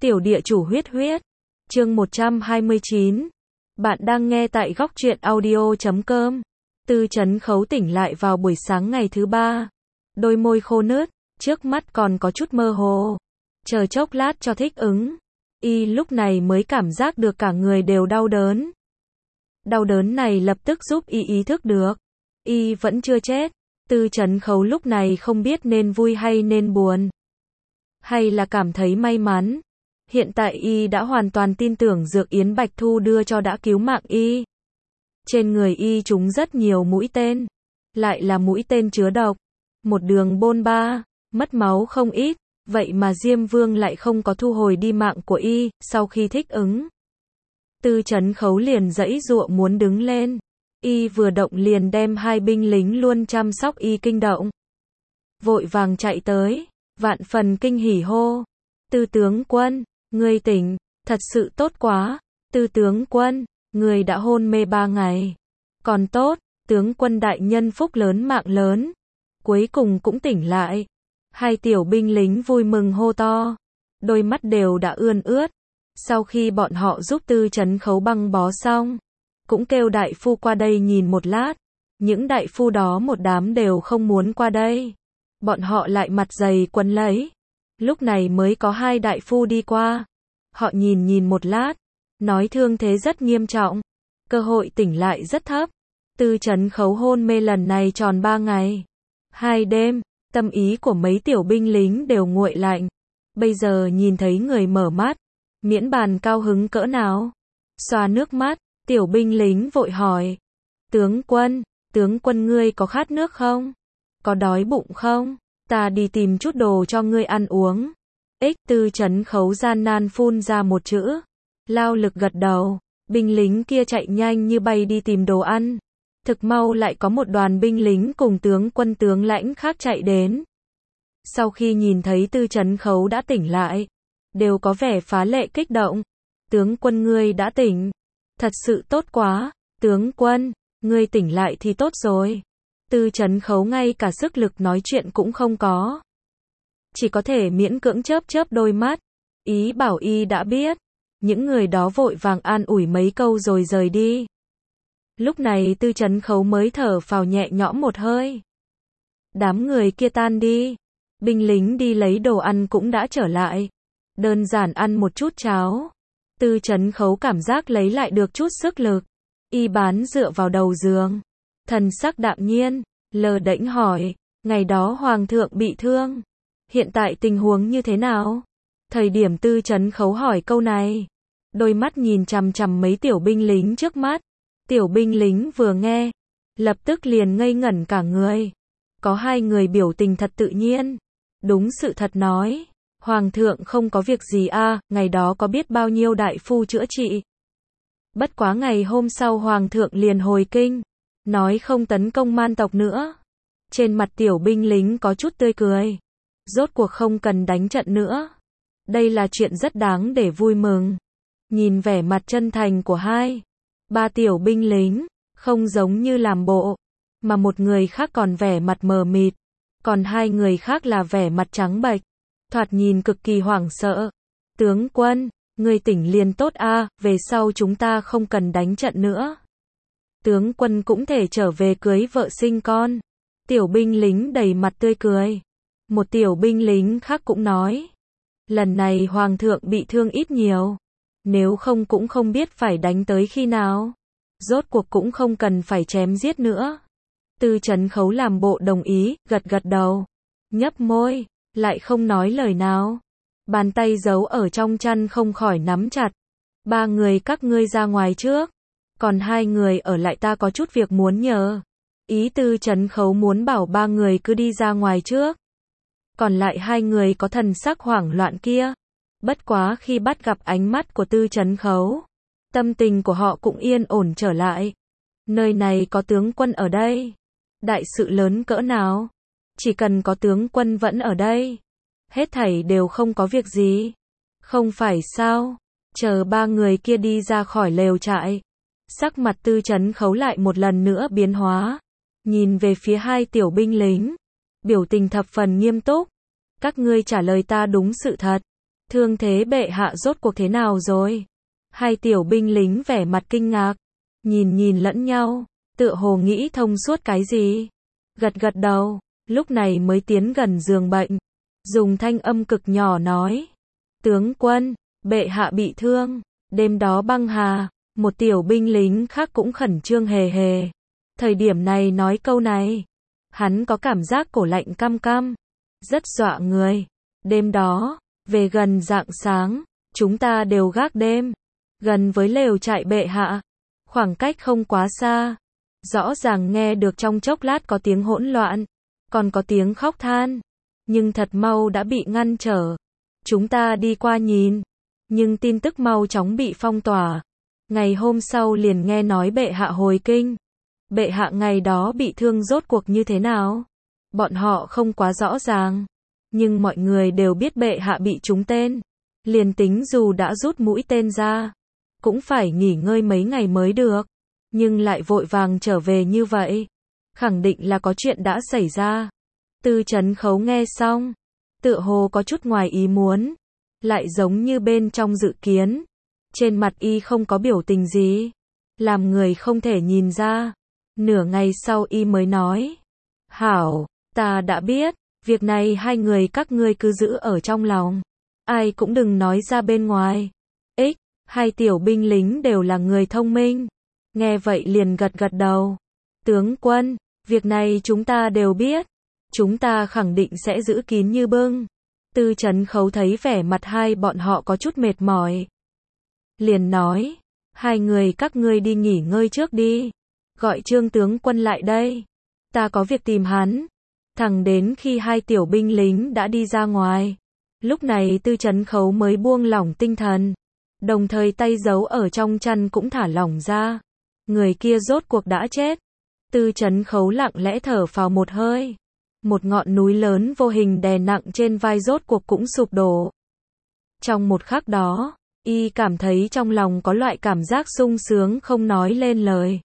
Tiểu địa chủ huyết huyết. Chương 129. Bạn đang nghe tại góc truyện audio.com. Tư Chấn Khấu tỉnh lại vào buổi sáng ngày thứ ba. Đôi môi khô nứt, trước mắt còn có chút mơ hồ. Chờ chốc lát cho thích ứng. Y lúc này mới cảm giác được cả người đều đau đớn. Đau đớn này lập tức giúp y ý thức được. Y vẫn chưa chết. Tư Chấn Khấu lúc này không biết nên vui hay nên buồn. Hay là cảm thấy may mắn. Hiện tại y đã hoàn toàn tin tưởng dược yến Bạch Thu đưa cho đã cứu mạng y. Trên người y trúng rất nhiều mũi tên. Lại là mũi tên chứa độc. Một đường bôn ba, mất máu không ít. Vậy mà Diêm Vương lại không có thu hồi đi mạng của y, sau khi thích ứng. Tư Chấn Khấu liền giãy giụa muốn đứng lên. Y vừa động liền đem hai binh lính luôn chăm sóc y kinh động. Vội vàng chạy tới, vạn phần kinh hỉ hô. Tư tướng quân, ngươi tỉnh, thật sự tốt quá. Tư tướng quân, ngươi đã hôn mê 3 ngày. Còn tốt, tướng quân đại nhân phúc lớn mạng lớn. Cuối cùng cũng tỉnh lại. Hai tiểu binh lính vui mừng hô to. Đôi mắt đều đã ươn ướt. Sau khi bọn họ giúp Tư Chấn Khấu băng bó xong, cũng kêu đại phu qua đây nhìn một lát. Những đại phu đó một đám đều không muốn qua đây. Bọn họ lại mặt dày quấn lấy. Lúc này mới có 2 đại phu đi qua. Họ nhìn một lát, nói thương thế rất nghiêm trọng, cơ hội tỉnh lại rất thấp. Tư Chấn Khấu hôn mê lần này tròn 3 ngày, 2 đêm, tâm ý của mấy tiểu binh lính đều nguội lạnh. Bây giờ nhìn thấy người mở mắt, miễn bàn cao hứng cỡ nào. Xoa nước mắt, tiểu binh lính vội hỏi. Tướng quân ngươi có khát nước không? Có đói bụng không? Ta đi tìm chút đồ cho ngươi ăn uống. Tư Chấn Khấu gian nan phun ra một chữ. Lao lực gật đầu. Binh lính kia chạy nhanh như bay đi tìm đồ ăn. Thực mau lại có một đoàn binh lính cùng tướng quân tướng lãnh khác chạy đến. Sau khi nhìn thấy Tư Chấn Khấu đã tỉnh lại, đều có vẻ phá lệ kích động. Tướng quân ngươi đã tỉnh. Thật sự tốt quá. Tướng quân, ngươi tỉnh lại thì tốt rồi. Tư Chấn Khấu ngay cả sức lực nói chuyện cũng không có. Chỉ có thể miễn cưỡng chớp đôi mắt. Ý bảo y đã biết. Những người đó vội vàng an ủi mấy câu rồi rời đi. Lúc này Tư Chấn Khấu mới thở phào nhẹ nhõm một hơi. Đám người kia tan đi. Binh lính đi lấy đồ ăn cũng đã trở lại. Đơn giản ăn một chút cháo. Tư Chấn Khấu cảm giác lấy lại được chút sức lực. Y bán dựa vào đầu giường. Thần sắc đạm nhiên, lờ đễnh hỏi. Ngày đó Hoàng thượng bị thương. Hiện tại tình huống như thế nào? Thời điểm Tư Chấn Khấu hỏi câu này, đôi mắt nhìn chằm chằm mấy tiểu binh lính trước mắt. Tiểu binh lính vừa nghe, lập tức liền ngây ngẩn cả người. Có 2 người biểu tình thật tự nhiên. Đúng sự thật nói. Hoàng thượng không có việc gì à, ngày đó có biết bao nhiêu đại phu chữa trị. Bất quá ngày hôm sau Hoàng thượng liền hồi kinh, nói không tấn công man tộc nữa. Trên mặt tiểu binh lính có chút tươi cười. Rốt cuộc không cần đánh trận nữa. Đây là chuyện rất đáng để vui mừng. Nhìn vẻ mặt chân thành của 2-3 tiểu binh lính, không giống như làm bộ, mà một người khác còn vẻ mặt mờ mịt, còn 2 người khác là vẻ mặt trắng bệch, thoạt nhìn cực kỳ hoảng sợ. Tướng quân, người tỉnh liền tốt a, về sau chúng ta không cần đánh trận nữa. Tướng quân cũng thể trở về cưới vợ sinh con. Tiểu binh lính đầy mặt tươi cười. Một tiểu binh lính khác cũng nói, lần này Hoàng thượng bị thương ít nhiều, nếu không cũng không biết phải đánh tới khi nào. Rốt cuộc cũng không cần phải chém giết nữa. Tư Chấn Khấu làm bộ đồng ý, gật đầu, nhấp môi, lại không nói lời nào. Bàn tay giấu ở trong chăn không khỏi nắm chặt. 3 người các ngươi ra ngoài trước, còn 2 người ở lại, ta có chút việc muốn nhờ. Ý Tư Chấn Khấu muốn bảo 3 người cứ đi ra ngoài trước. Còn lại 2 người có thần sắc hoảng loạn kia. Bất quá khi bắt gặp ánh mắt của Tư Chấn Khấu, tâm tình của họ cũng yên ổn trở lại. Nơi này có tướng quân ở đây. Đại sự lớn cỡ nào, chỉ cần có tướng quân vẫn ở đây, hết thảy đều không có việc gì. Không phải sao? Chờ 3 người kia đi ra khỏi lều trại, sắc mặt Tư Chấn Khấu lại một lần nữa biến hóa. Nhìn về phía 2 tiểu binh lính, biểu tình thập phần nghiêm túc. Các ngươi trả lời ta đúng sự thật. Thương thế bệ hạ rốt cuộc thế nào rồi? Hai tiểu binh lính vẻ mặt kinh ngạc, nhìn lẫn nhau, tựa hồ nghĩ thông suốt cái gì. Gật gật đầu, lúc này mới tiến gần giường bệnh, dùng thanh âm cực nhỏ nói. Tướng quân, bệ hạ bị thương, đêm đó băng hà, một tiểu binh lính khác cũng khẩn trương hề hề. Thời điểm này nói câu này, hắn có cảm giác cổ lạnh căm căm, rất dọa người. Đêm đó, về gần rạng sáng, chúng ta đều gác đêm, gần với lều trại bệ hạ, khoảng cách không quá xa. Rõ ràng nghe được trong chốc lát có tiếng hỗn loạn, còn có tiếng khóc than, nhưng thật mau đã bị ngăn trở. Chúng ta đi qua nhìn, nhưng tin tức mau chóng bị phong tỏa. Ngày hôm sau liền nghe nói bệ hạ hồi kinh. Bệ hạ ngày đó bị thương rốt cuộc như thế nào? Bọn họ không quá rõ ràng, nhưng mọi người đều biết bệ hạ bị trúng tên. Liền tính dù đã rút mũi tên ra, cũng phải nghỉ ngơi mấy ngày mới được. Nhưng lại vội vàng trở về như vậy, khẳng định là có chuyện đã xảy ra. Tư Trấn Khấu nghe xong, tựa hồ có chút ngoài ý muốn, lại giống như bên trong dự kiến. Trên mặt y không có biểu tình gì, làm người không thể nhìn ra. Nửa ngày sau y mới nói, hảo, ta đã biết, việc này hai người các ngươi cứ giữ ở trong lòng, ai cũng đừng nói ra bên ngoài. Hai tiểu binh lính đều là người thông minh, nghe vậy liền gật gật đầu. Tướng quân, việc này chúng ta đều biết, chúng ta khẳng định sẽ giữ kín như bưng. Tư Trấn Khấu thấy vẻ mặt hai bọn họ có chút mệt mỏi, liền nói, hai người các ngươi đi nghỉ ngơi trước đi, gọi Trương tướng quân lại đây, ta có việc tìm hắn. Thẳng đến khi hai tiểu binh lính đã đi ra ngoài, lúc này Tư Trấn Khấu mới buông lỏng tinh thần, đồng thời tay giấu ở trong chăn cũng thả lỏng ra. Người kia rốt cuộc đã chết. Tư Trấn Khấu lặng lẽ thở phào một hơi. Một ngọn núi lớn vô hình đè nặng trên vai rốt cuộc cũng sụp đổ. Trong một khắc đó, y cảm thấy trong lòng có loại cảm giác sung sướng không nói lên lời.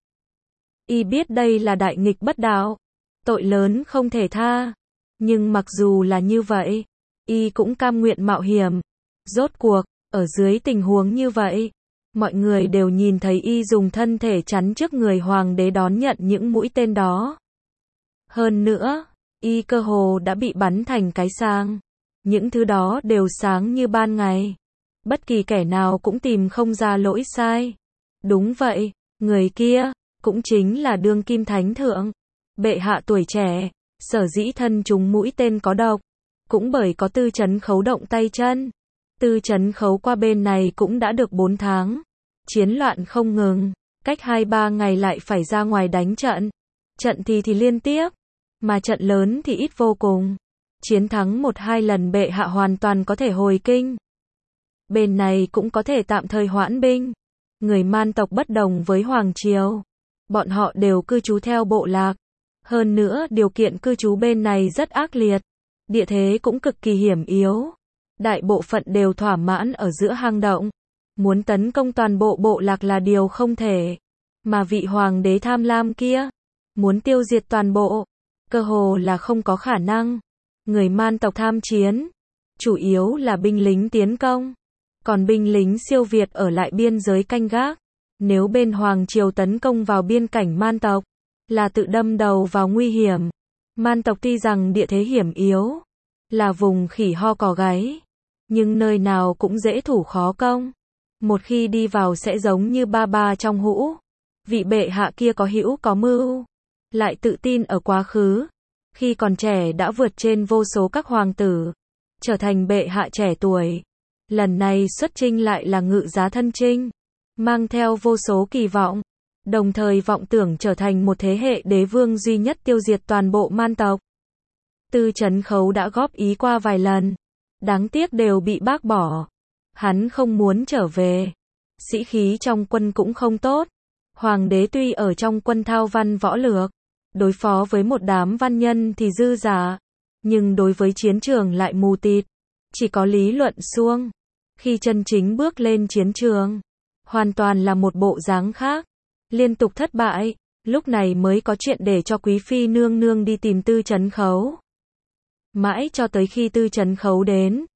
Y biết đây là đại nghịch bất đạo, tội lớn không thể tha. Nhưng mặc dù là như vậy, y cũng cam nguyện mạo hiểm. Rốt cuộc, ở dưới tình huống như vậy, mọi người đều nhìn thấy y dùng thân thể chắn trước người hoàng đế đón nhận những mũi tên đó. Hơn nữa, y cơ hồ đã bị bắn thành cái sang. Những thứ đó đều sáng như ban ngày. Bất kỳ kẻ nào cũng tìm không ra lỗi sai. Đúng vậy, người kia, cũng chính là đương kim thánh thượng. Bệ hạ tuổi trẻ, sở dĩ thân chúng mũi tên có độc, cũng bởi có Tư Trấn Khấu động tay chân. Tư Trấn Khấu qua bên này cũng đã được 4 tháng. Chiến loạn không ngừng, cách 2-3 ngày lại phải ra ngoài đánh trận. Trận thì liên tiếp, mà trận lớn thì ít vô cùng. Chiến thắng 1-2 lần bệ hạ hoàn toàn có thể hồi kinh. Bên này cũng có thể tạm thời hoãn binh. Người Man tộc bất đồng với Hoàng Triều. Bọn họ đều cư trú theo bộ lạc. Hơn nữa điều kiện cư trú bên này rất ác liệt. Địa thế cũng cực kỳ hiểm yếu. Đại bộ phận đều thỏa mãn ở giữa hang động. Muốn tấn công toàn bộ bộ lạc là điều không thể. Mà vị hoàng đế tham lam kia, muốn tiêu diệt toàn bộ, cơ hồ là không có khả năng. Người Man tộc tham chiến, chủ yếu là binh lính tiến công. Còn binh lính siêu Việt ở lại biên giới canh gác. Nếu bên Hoàng Triều tấn công vào biên cảnh Man tộc, là tự đâm đầu vào nguy hiểm. Man tộc tuy rằng địa thế hiểm yếu, là vùng khỉ ho cò gáy, nhưng nơi nào cũng dễ thủ khó công. Một khi đi vào sẽ giống như ba trong hũ. Vị bệ hạ kia có hữu có mưu, lại tự tin ở quá khứ. Khi còn trẻ đã vượt trên vô số các hoàng tử, trở thành bệ hạ trẻ tuổi. Lần này xuất chinh lại là ngự giá thân chinh, mang theo vô số kỳ vọng, đồng thời vọng tưởng trở thành một thế hệ đế vương duy nhất tiêu diệt toàn bộ Man tộc. Tư Trấn Khấu đã góp ý qua vài lần, đáng tiếc đều bị bác bỏ. Hắn không muốn trở về. Sĩ khí trong quân cũng không tốt. Hoàng đế tuy ở trong quân thao văn võ lược, đối phó với một đám văn nhân thì dư giả, nhưng đối với chiến trường lại mù tịt, chỉ có lý luận suông. Khi chân chính bước lên chiến trường, hoàn toàn là một bộ dáng khác, liên tục thất bại, lúc này mới có chuyện để cho quý phi nương nương đi tìm Tư Trấn Khấu. Mãi cho tới khi Tư Trấn Khấu đến,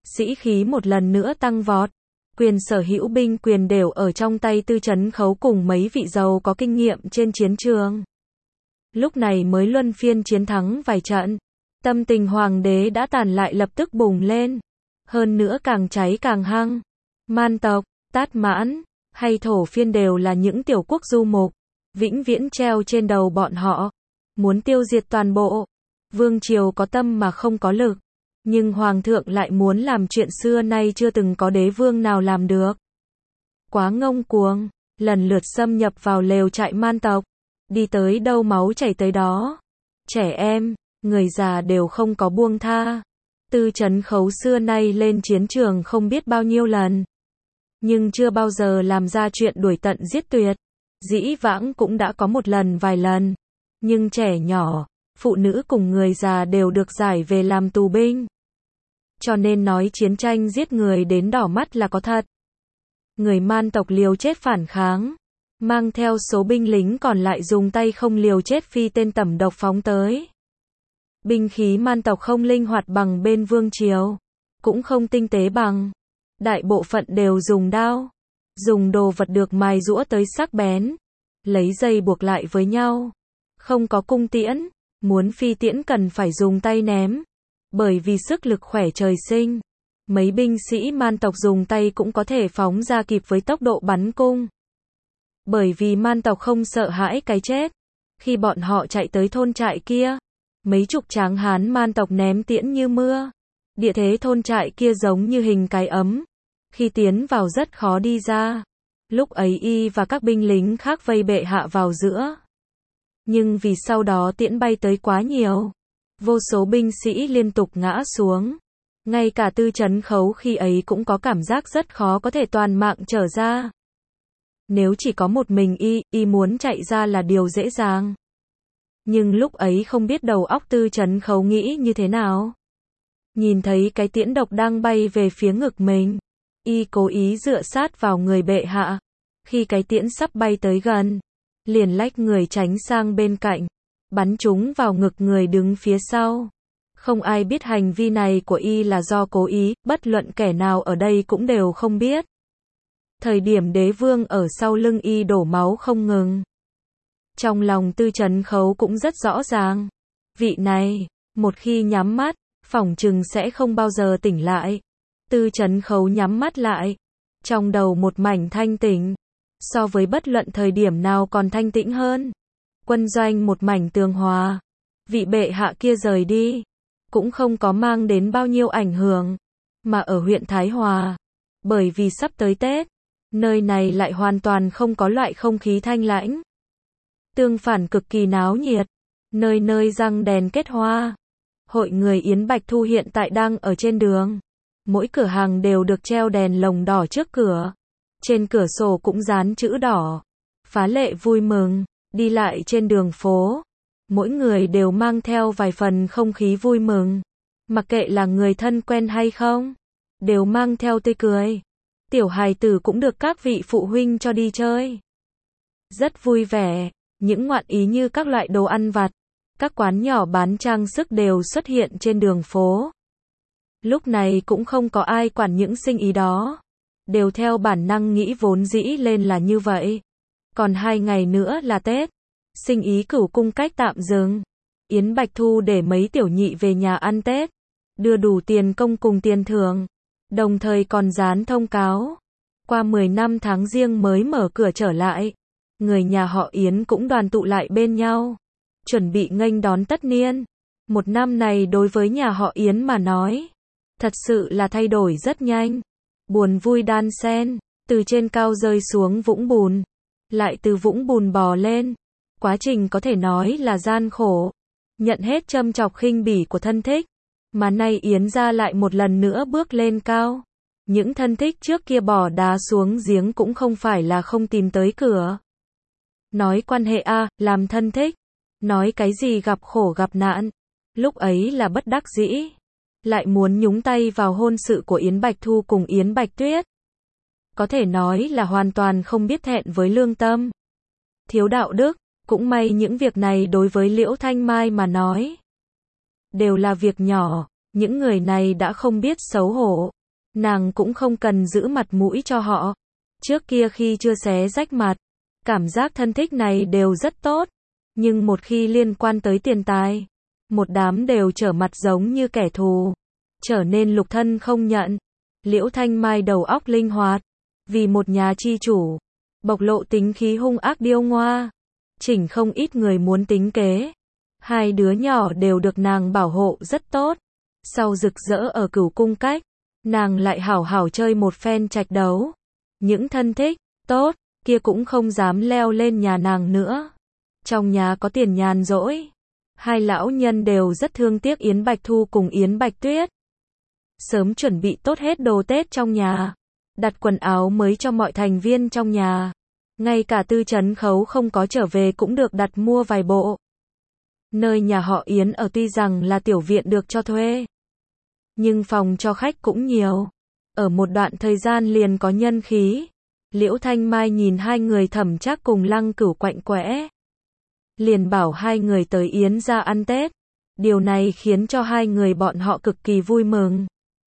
Sĩ khí một lần nữa tăng vọt. Quyền sở hữu binh quyền đều ở trong tay Tư Trấn Khấu cùng mấy vị giàu có kinh nghiệm trên chiến trường. Lúc này mới luân phiên chiến thắng vài trận. Tâm tình hoàng đế đã tàn lại lập tức bùng lên. Hơn nữa càng cháy càng hăng. Man tộc, Tát Mãn, hay Thổ Phiên đều là những tiểu quốc du mục. Vĩnh viễn treo trên đầu bọn họ. Muốn tiêu diệt toàn bộ. Vương triều có tâm mà không có lực. Nhưng hoàng thượng lại muốn làm chuyện xưa nay chưa từng có đế vương nào làm được. Quá ngông cuồng, lần lượt xâm nhập vào lều trại man tộc. Đi tới đâu máu chảy tới đó. Trẻ em, người già đều không có buông tha. Tư Trấn Khấu xưa nay lên chiến trường không biết bao nhiêu lần. Nhưng chưa bao giờ làm ra chuyện đuổi tận giết tuyệt. Dĩ vãng cũng đã có một lần vài lần. Nhưng trẻ nhỏ, phụ nữ cùng người già đều được giải về làm tù binh. Cho nên nói chiến tranh giết người đến đỏ mắt là có thật. Người man tộc liều chết phản kháng. Mang theo số binh lính còn lại dùng tay không liều chết phi tên tẩm độc phóng tới. Binh khí man tộc không linh hoạt bằng bên vương triều. Cũng không tinh tế bằng. Đại bộ phận đều dùng đao. Dùng đồ vật được mài giũa tới sắc bén. Lấy dây buộc lại với nhau. Không có cung tiễn. Muốn phi tiễn cần phải dùng tay ném. Bởi vì sức lực khỏe trời sinh. Mấy binh sĩ man tộc dùng tay cũng có thể phóng ra kịp với tốc độ bắn cung. Bởi vì man tộc không sợ hãi cái chết. Khi bọn họ chạy tới thôn trại kia, mấy chục tráng hán man tộc ném tiễn như mưa. Địa thế thôn trại kia giống như hình cái ấm. Khi tiến vào rất khó đi ra. Lúc ấy y và các binh lính khác vây bệ hạ vào giữa. Nhưng vì sau đó tiễn bay tới quá nhiều. Vô số binh sĩ liên tục ngã xuống. Ngay cả Tư Trấn Khấu khi ấy cũng có cảm giác rất khó có thể toàn mạng trở ra. Nếu chỉ có một mình y muốn chạy ra là điều dễ dàng. Nhưng lúc ấy không biết đầu óc Tư Trấn Khấu nghĩ như thế nào. Nhìn thấy cái tiễn độc đang bay về phía ngực mình. Y cố ý dựa sát vào người bệ hạ. Khi cái tiễn sắp bay tới gần, liền lách người tránh sang bên cạnh. Bắn chúng vào ngực người đứng phía sau. Không ai biết hành vi này của y là do cố ý, bất luận kẻ nào ở đây cũng đều không biết. Thời điểm đế vương ở sau lưng y đổ máu không ngừng. Trong lòng Tư Trấn Khấu cũng rất rõ ràng. Vị này, một khi nhắm mắt, phỏng chừng sẽ không bao giờ tỉnh lại. Tư Trấn Khấu nhắm mắt lại. Trong đầu một mảnh thanh tĩnh. So với bất luận thời điểm nào còn thanh tĩnh hơn. Quân doanh một mảnh tường hòa. Vị bệ hạ kia rời đi. Cũng không có mang đến bao nhiêu ảnh hưởng. Mà ở huyện Thái Hòa. Bởi vì sắp tới Tết. Nơi này lại hoàn toàn không có loại không khí thanh lãnh. Tương phản cực kỳ náo nhiệt. Nơi nơi răng đèn kết hoa. Hội người Yến Bạch Thu hiện tại đang ở trên đường. Mỗi cửa hàng đều được treo đèn lồng đỏ trước cửa. Trên cửa sổ cũng dán chữ đỏ. Phá lệ vui mừng. Đi lại trên đường phố. Mỗi người đều mang theo vài phần không khí vui mừng. Mặc kệ là người thân quen hay không. Đều mang theo tươi cười. Tiểu hài tử cũng được các vị phụ huynh cho đi chơi. Rất vui vẻ. Những ngoạn ý như các loại đồ ăn vặt. Các quán nhỏ bán trang sức đều xuất hiện trên đường phố. Lúc này cũng không có ai quản những sinh ý đó. Đều theo bản năng nghĩ vốn dĩ lên là như vậy. Còn 2 ngày nữa là Tết. Sinh ý Cửu Cung cách tạm dừng. Yến Bạch Thu để mấy tiểu nhị về nhà ăn Tết. Đưa đủ tiền công cùng tiền thưởng. Đồng thời còn dán thông cáo. Qua 10 năm tháng Giêng mới mở cửa trở lại. Người nhà họ Yến cũng đoàn tụ lại bên nhau. Chuẩn bị nghênh đón tất niên. Một năm này đối với nhà họ Yến mà nói. Thật sự là thay đổi rất nhanh. Buồn vui đan xen. Từ trên cao rơi xuống vũng bùn. Lại từ vũng bùn bò lên. Quá trình có thể nói là gian khổ. Nhận hết châm chọc khinh bỉ của thân thích. Mà nay Yến gia lại một lần nữa bước lên cao. Những thân thích trước kia bỏ đá xuống giếng cũng không phải là không tìm tới cửa. Nói quan hệ làm thân thích. Nói cái gì gặp khổ gặp nạn. Lúc ấy là bất đắc dĩ. Lại muốn nhúng tay vào hôn sự của Yến Bạch Thu cùng Yến Bạch Tuyết. Có thể nói là hoàn toàn không biết thẹn với lương tâm. Thiếu đạo đức. Cũng may những việc này đối với Liễu Thanh Mai mà nói. Đều là việc nhỏ. Những người này đã không biết xấu hổ. nàng cũng không cần giữ mặt mũi cho họ. Trước kia khi chưa xé rách mặt, cảm giác thân thích này đều rất tốt, nhưng một khi liên quan tới tiền tài, một đám đều trở mặt giống như kẻ thù, trở nên lục thân không nhận. Liễu Thanh Mai đầu óc linh hoạt, vì một nhà chi chủ, bộc lộ tính khí hung ác điêu ngoa, chỉnh không ít người muốn tính kế. Hai đứa nhỏ đều được nàng bảo hộ rất tốt. Sau rực rỡ ở Cửu Cung Cách, nàng lại hảo hảo chơi một phen trạch đấu. Những thân thích tốt kia cũng không dám leo lên nhà nàng nữa. Trong nhà có tiền nhàn rỗi, hai lão nhân đều rất thương tiếc Yến Bạch Thu cùng Yến Bạch Tuyết. Sớm chuẩn bị tốt hết đồ Tết trong nhà, đặt quần áo mới cho mọi thành viên trong nhà. Ngay cả Tư Trấn Khấu không có trở về cũng được đặt mua vài bộ. Nơi nhà họ Yến ở tuy rằng là tiểu viện được cho thuê, nhưng phòng cho khách cũng nhiều. Ở một đoạn thời gian liền có nhân khí. Liễu Thanh Mai nhìn hai người Thẩm Trác cùng Lăng Cửu quạnh quẽ, liền bảo hai người tới Yến gia ăn Tết. Điều này khiến cho hai người bọn họ cực kỳ vui mừng.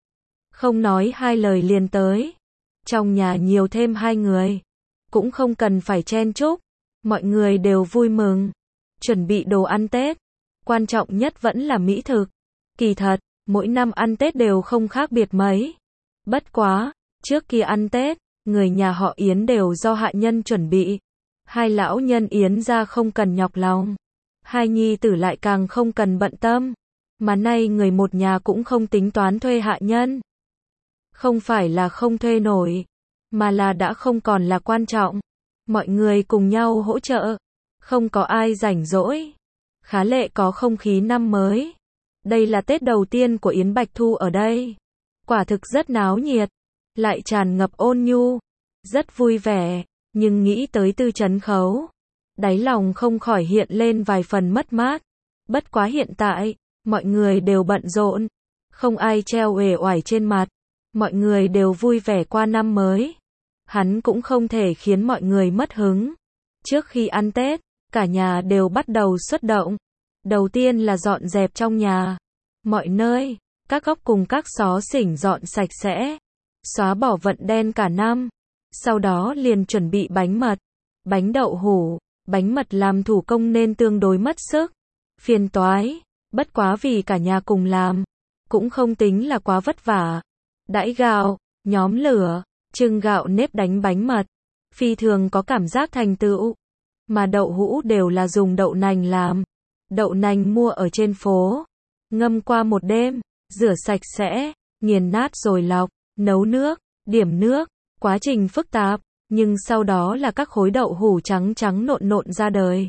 Không nói hai lời liền tới. Trong nhà nhiều thêm hai người, cũng không cần phải chen chúc, mọi người đều vui mừng. Chuẩn bị đồ ăn Tết, quan trọng nhất vẫn là mỹ thực. Kỳ thật, mỗi năm ăn Tết đều không khác biệt mấy. Bất quá, trước khi ăn Tết, người nhà họ Yến đều do hạ nhân chuẩn bị. Hai lão nhân Yến gia không cần nhọc lòng, hai nhi tử lại càng không cần bận tâm. Mà nay người một nhà cũng không tính toán thuê hạ nhân. Không phải là không thuê nổi, mà là đã không còn là quan trọng. Mọi người cùng nhau hỗ trợ, không có ai rảnh rỗi. Khá lệ có không khí năm mới. Đây là Tết đầu tiên của Yến Bạch Thu ở đây. Quả thực rất náo nhiệt, lại tràn ngập ôn nhu, rất vui vẻ. Nhưng nghĩ tới Tư Trấn Khấu, đáy lòng không khỏi hiện lên vài phần mất mát. Bất quá hiện tại, mọi người đều bận rộn, không ai treo uể oải trên mặt. Mọi người đều vui vẻ qua năm mới. Hắn cũng không thể khiến mọi người mất hứng. Trước khi ăn Tết, cả nhà đều bắt đầu xuất động. Đầu tiên là dọn dẹp trong nhà. Mọi nơi, các góc cùng các xó xỉnh dọn sạch sẽ. Xóa bỏ vận đen cả năm. Sau đó liền chuẩn bị bánh mật, bánh đậu hũ. Bánh mật làm thủ công nên tương đối mất sức, phiền toái. Bất quá vì cả nhà cùng làm, cũng không tính là quá vất vả. Đãi gạo, nhóm lửa, trưng gạo nếp đánh bánh mật, phi thường có cảm giác thành tựu. Mà đậu hũ đều là dùng đậu nành làm. Đậu nành mua ở trên phố, ngâm qua một đêm, rửa sạch sẽ, nghiền nát rồi lọc, nấu nước, điểm nước. Quá trình phức tạp, nhưng sau đó là các khối đậu hũ trắng trắng nộn nộn ra đời.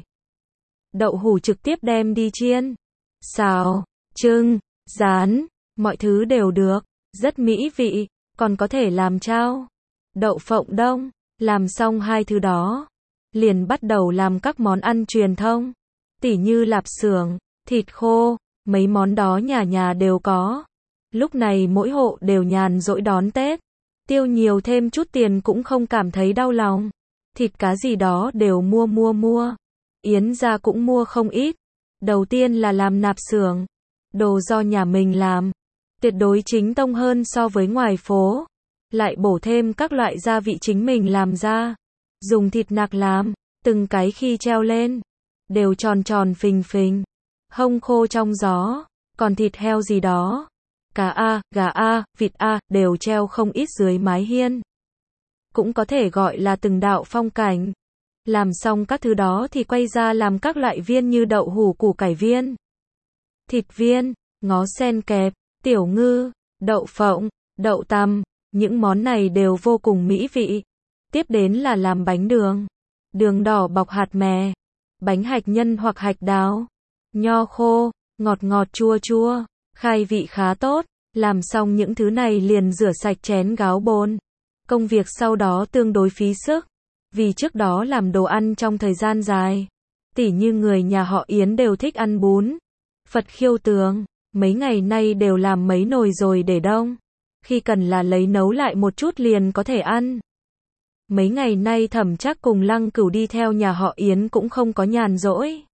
Đậu hũ trực tiếp đem đi chiên, xào, trưng, rán, mọi thứ đều được, rất mỹ vị, còn có thể làm chao, đậu phộng đông. Làm xong hai thứ đó, liền bắt đầu làm các món ăn truyền thông, tỉ như lạp xưởng, thịt khô, mấy món đó nhà nhà đều có. Lúc này mỗi hộ đều nhàn rỗi đón Tết, tiêu nhiều thêm chút tiền cũng không cảm thấy đau lòng. Thịt cá gì đó đều mua. Yến gia cũng mua không ít. Đầu tiên là làm nạp xưởng, đồ do nhà mình làm, tuyệt đối chính tông hơn so với ngoài phố. Lại bổ thêm các loại gia vị chính mình làm ra, dùng thịt nạc làm, từng cái khi treo lên, đều tròn tròn phình phình, hông khô trong gió. Còn thịt heo gì đó, cá a, gà a, vịt a, đều treo không ít dưới mái hiên. Cũng có thể gọi là từng đạo phong cảnh. Làm xong các thứ đó thì quay ra làm các loại viên như đậu hũ củ cải viên, thịt viên, ngó sen kẹp, tiểu ngư, đậu phộng, đậu tằm. Những món này đều vô cùng mỹ vị. Tiếp đến là làm bánh đường. Đường đỏ bọc hạt mè, bánh hạch nhân hoặc hạch đào, nho khô, ngọt ngọt chua chua, khai vị khá tốt. Làm xong những thứ này liền rửa sạch chén gáo bồn. Công việc sau đó tương đối phí sức, vì trước đó làm đồ ăn trong thời gian dài. Tỉ như người nhà họ Yến đều thích ăn bún, Phật khiêu tường, mấy ngày nay đều làm mấy nồi rồi để đông. Khi cần là lấy nấu lại một chút liền có thể ăn. Mấy ngày nay Thẩm Trác cùng Lăng Cửu đi theo nhà họ Yến cũng không có nhàn rỗi.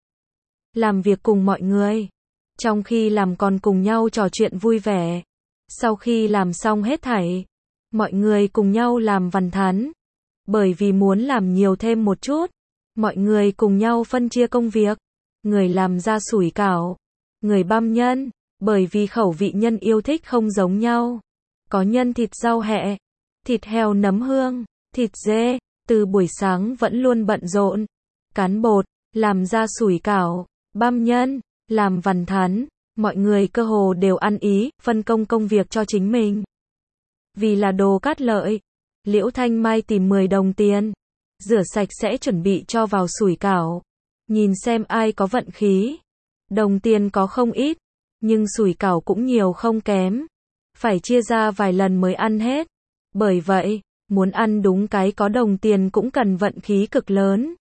Làm việc cùng mọi người. Trong khi làm còn cùng nhau trò chuyện vui vẻ. Sau khi làm xong hết thảy, Mọi người cùng nhau làm vằn thắn. Bởi vì muốn làm nhiều thêm một chút, mọi người cùng nhau phân chia công việc. Người làm ra sủi cảo, người băm nhân, bởi vì khẩu vị nhân yêu thích không giống nhau. Có nhân thịt rau hẹ, thịt heo nấm hương, thịt dê, từ buổi sáng vẫn luôn bận rộn. Cán bột, làm ra sủi cảo, băm nhân, làm vằn thắn, mọi người cơ hồ đều ăn ý, phân công công việc cho chính mình. Vì là đồ cát lợi, Liễu Thanh Mai tìm 10 đồng tiền, rửa sạch sẽ chuẩn bị cho vào sủi cảo. Nhìn xem ai có vận khí. Đồng tiền có không ít, nhưng sủi cảo cũng nhiều không kém. Phải chia ra vài lần mới ăn hết. Bởi vậy, muốn ăn đúng cái có đồng tiền cũng cần vận khí cực lớn.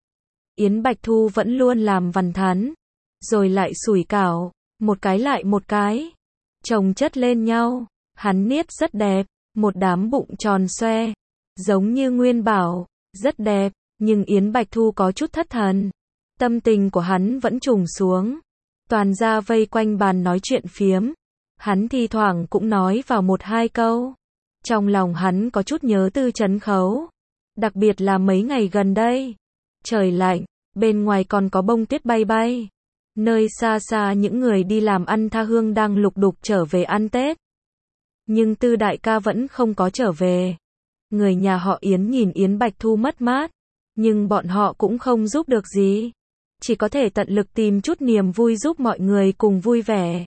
Yến Bạch Thu vẫn luôn làm vằn thắn, rồi lại sủi cảo, một cái lại một cái, chồng chất lên nhau, hắn niết rất đẹp, một đám bụng tròn xoe, giống như Nguyên Bảo, rất đẹp, nhưng Yến Bạch Thu có chút thất thần. Tâm tình của hắn vẫn trùng xuống. Toàn gia vây quanh bàn nói chuyện phiếm. Hắn thi thoảng cũng nói vào một hai câu. Trong lòng hắn có chút nhớ Tư Trấn Khấu. Đặc biệt là mấy ngày gần đây. Trời lạnh, bên ngoài còn có bông tuyết bay bay. Nơi xa xa những người đi làm ăn tha hương đang lục đục trở về ăn Tết. Nhưng Tư đại ca vẫn không có trở về. Người nhà họ Yến nhìn Yến Bạch Thu mất mát. Nhưng bọn họ cũng không giúp được gì. Chỉ có thể tận lực tìm chút niềm vui giúp mọi người cùng vui vẻ.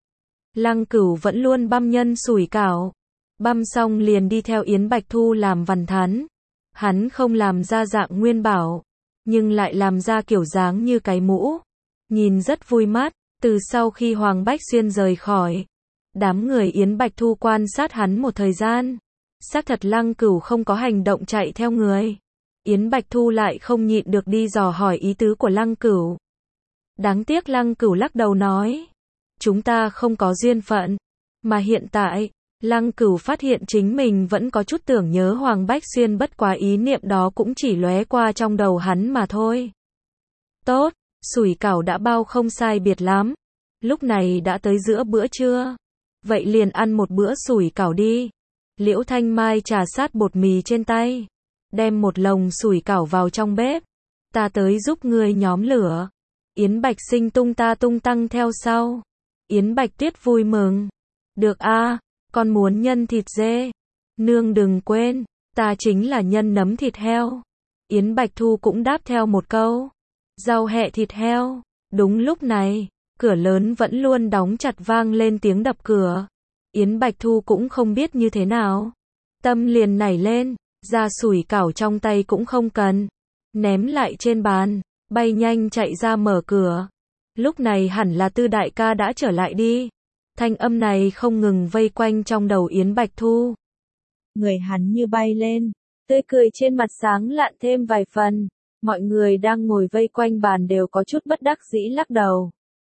Lăng Cửu vẫn luôn băm nhân sủi cảo. Băm xong liền đi theo Yến Bạch Thu làm vằn thắn. Hắn không làm ra dạng Nguyên Bảo, nhưng lại làm ra kiểu dáng như cái mũ. Nhìn rất vui mắt. Từ sau khi Hoàng Bách Xuyên rời khỏi, đám người Yến Bạch Thu quan sát hắn một thời gian. Xác thật Lăng Cửu không có hành động chạy theo người. Yến Bạch Thu lại không nhịn được đi dò hỏi ý tứ của Lăng Cửu. Đáng tiếc Lăng Cửu lắc đầu nói. Chúng ta không có duyên phận. Mà hiện tại, Lăng Cửu phát hiện chính mình vẫn có chút tưởng nhớ Hoàng Bách Xuyên, bất quá ý niệm đó cũng chỉ lóe qua trong đầu hắn mà thôi. Tốt, sủi cảo đã bao không sai biệt lắm. Lúc này đã tới giữa bữa trưa. Vậy liền ăn một bữa sủi cảo đi. Liễu Thanh Mai trà sát bột mì trên tay. Đem một lồng sủi cảo vào trong bếp. Ta tới giúp ngươi nhóm lửa. Yến Bạch Sinh tung ta tung tăng theo sau. Yến Bạch Tuyết vui mừng. Được a, con muốn nhân thịt dê. Nương đừng quên, ta chính là nhân nấm thịt heo. Yến Bạch Thu cũng đáp theo một câu. Rau hẹ thịt heo. Đúng lúc này, cửa lớn vẫn luôn đóng chặt vang lên tiếng đập cửa. Yến Bạch Thu cũng không biết như thế nào. Tâm liền nảy lên. Ra sủi cảo trong tay cũng không cần. Ném lại trên bàn. Bay nhanh chạy ra mở cửa. Lúc này hẳn là Tư đại ca đã trở lại đi. Thanh âm này không ngừng vây quanh trong đầu Yến Bạch Thu. Người hắn như bay lên. Tươi cười trên mặt sáng lạn thêm vài phần. Mọi người đang ngồi vây quanh bàn đều có chút bất đắc dĩ lắc đầu.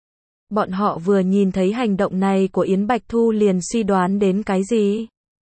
Bọn họ vừa nhìn thấy hành động này của Yến Bạch Thu liền suy đoán đến cái gì.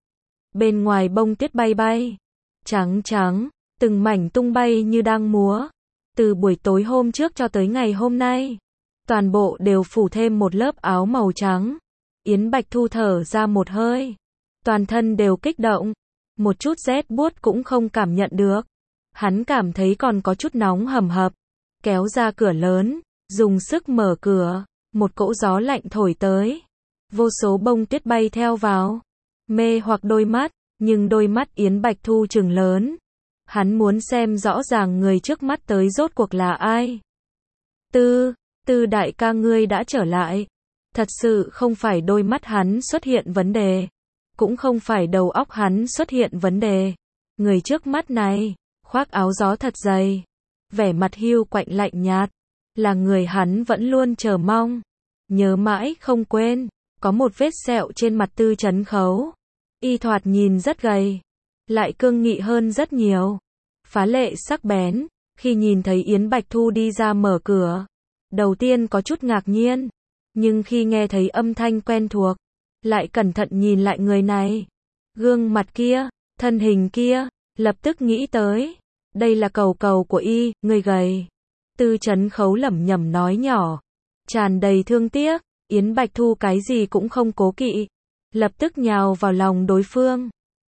Bên ngoài bông tuyết bay bay. Trắng trắng, từng mảnh tung bay như đang múa. Từ buổi tối hôm trước cho tới ngày hôm nay, toàn bộ đều phủ thêm một lớp áo màu trắng. Yến Bạch Thu thở ra một hơi. Toàn thân đều kích động. Một chút rét buốt cũng không cảm nhận được. Hắn cảm thấy còn có chút nóng hầm hập. Kéo ra cửa lớn, dùng sức mở cửa. Một cỗ gió lạnh thổi tới. Vô số bông tuyết bay theo vào. Mê hoặc đôi mắt. Nhưng đôi mắt Yến Bạch Thu trừng lớn. Hắn muốn xem rõ ràng người trước mắt tới rốt cuộc là ai. Tư đại ca ngươi đã trở lại. Thật sự không phải đôi mắt hắn xuất hiện vấn đề. Cũng không phải đầu óc hắn xuất hiện vấn đề. Người trước mắt này, khoác áo gió thật dày. Vẻ mặt hiu quạnh lạnh nhạt. Là người hắn vẫn luôn chờ mong. Nhớ mãi không quên. Có một vết sẹo trên mặt Tư Trấn Khấu. Y thoạt nhìn rất gầy. Lại cương nghị hơn rất nhiều. Phá lệ sắc bén. Khi nhìn thấy Yến Bạch Thu đi ra mở cửa. Đầu tiên có chút ngạc nhiên. Nhưng khi nghe thấy âm thanh quen thuộc. Lại cẩn thận nhìn lại người này. Gương mặt kia. Thân hình kia. Lập tức nghĩ tới. Đây là cầu cầu của y, người gầy. Tư Trấn Khấu lẩm nhẩm nói nhỏ. Tràn đầy thương tiếc. Yến Bạch Thu cái gì cũng không cố kỵ. Lập tức nhào vào lòng đối phương.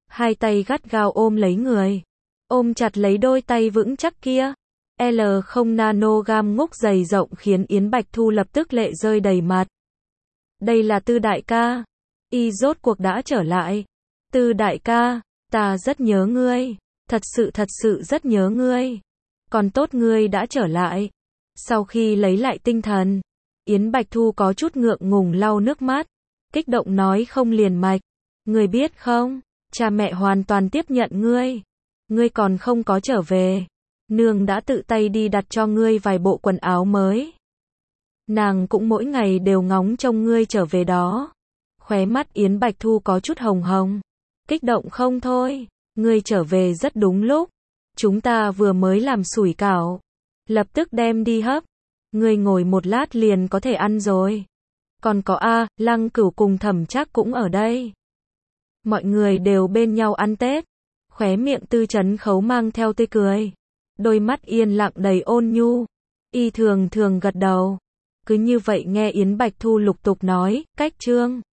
hai tay gắt gao ôm lấy người. Ôm chặt lấy đôi tay vững chắc kia. L0 nanogam ngúc dày rộng khiến Yến Bạch Thu lập tức lệ rơi đầy mặt. Đây là Tư đại ca. Y rốt cuộc đã trở lại. Tư đại ca, ta rất nhớ ngươi. Thật sự rất nhớ ngươi. Còn tốt ngươi đã trở lại. Sau khi lấy lại tinh thần, Yến Bạch Thu có chút ngượng ngùng lau nước mắt. Kích động nói không liền mạch. Ngươi biết không, cha mẹ hoàn toàn tiếp nhận ngươi. Ngươi còn không có trở về. Nương đã tự tay đi đặt cho ngươi vài bộ quần áo mới. Nàng cũng mỗi ngày đều ngóng trông ngươi trở về đó. Khóe mắt Yến Bạch Thu có chút hồng hồng. Kích động không thôi. Ngươi trở về rất đúng lúc. Chúng ta vừa mới làm sủi cảo. Lập tức đem đi hấp. Ngươi ngồi một lát liền có thể ăn rồi. Còn có Lăng Cửu cùng Thẩm Trác cũng ở đây. Mọi người đều bên nhau ăn Tết. Khóe miệng Tư Chấn Khấu mang theo tươi cười. Đôi mắt yên lặng đầy ôn nhu. Y thường gật đầu. Cứ như vậy nghe Yến Bạch Thu lục tục nói, cách chương.